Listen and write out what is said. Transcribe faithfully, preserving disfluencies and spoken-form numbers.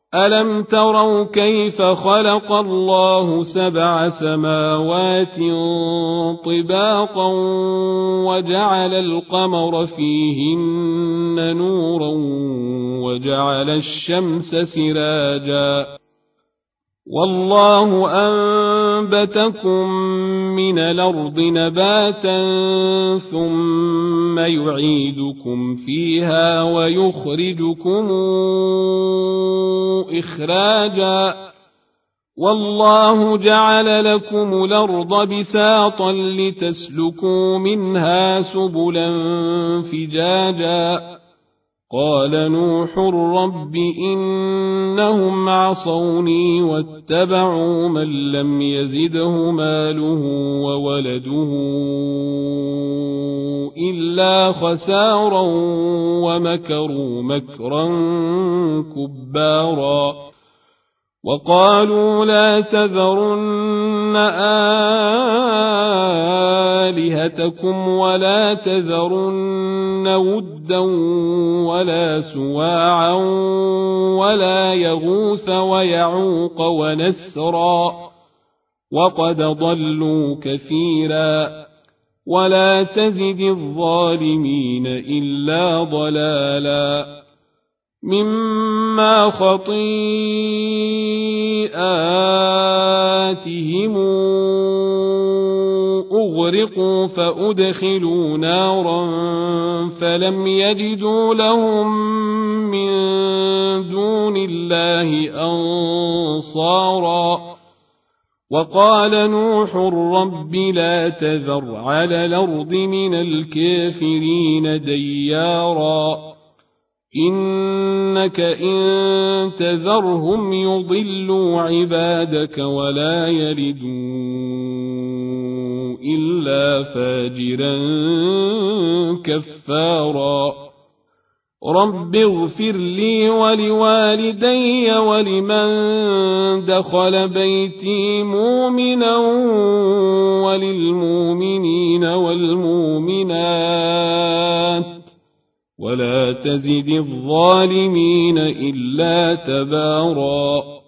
ألم تروا كيف خلق الله سبع سماوات طباقا وجعل القمر فيهن نورا وجعل الشمس سراجا والله أنبتكم من الأرض نباتا ثم يعيدكم فيها ويخرجكم إخراجا والله جعل لكم الأرض بساطا لتسلكوا منها سبلا فجاجا قال نوح رب إنهم عصوني واتبعوا من لم يزده ماله وولده إلا خسارا ومكروا مكرا كبارا وقالوا لا تذرن آلهتكم ولا تذرن ودا ولا سواعا ولا يغوث ويعوق ونسرا وقد ضلوا كثيرا ولا تزد الظالمين إلا ضلالا مما خطيئاتهم أغرقوا فأدخلوا نارا فلم يجدوا لهم من دون الله أنصارا وقال نوح رب لا تذر على الأرض من الكافرين ديارا إنك إن تذرهم يضلوا عبادك ولا يلدوا إلا فاجرا كفارا رب اغفر لي ولوالدي ولمن دخل بيتي مؤمنا وللمؤمنين والمؤمنات ولا تزد الظالمين إلا تبارا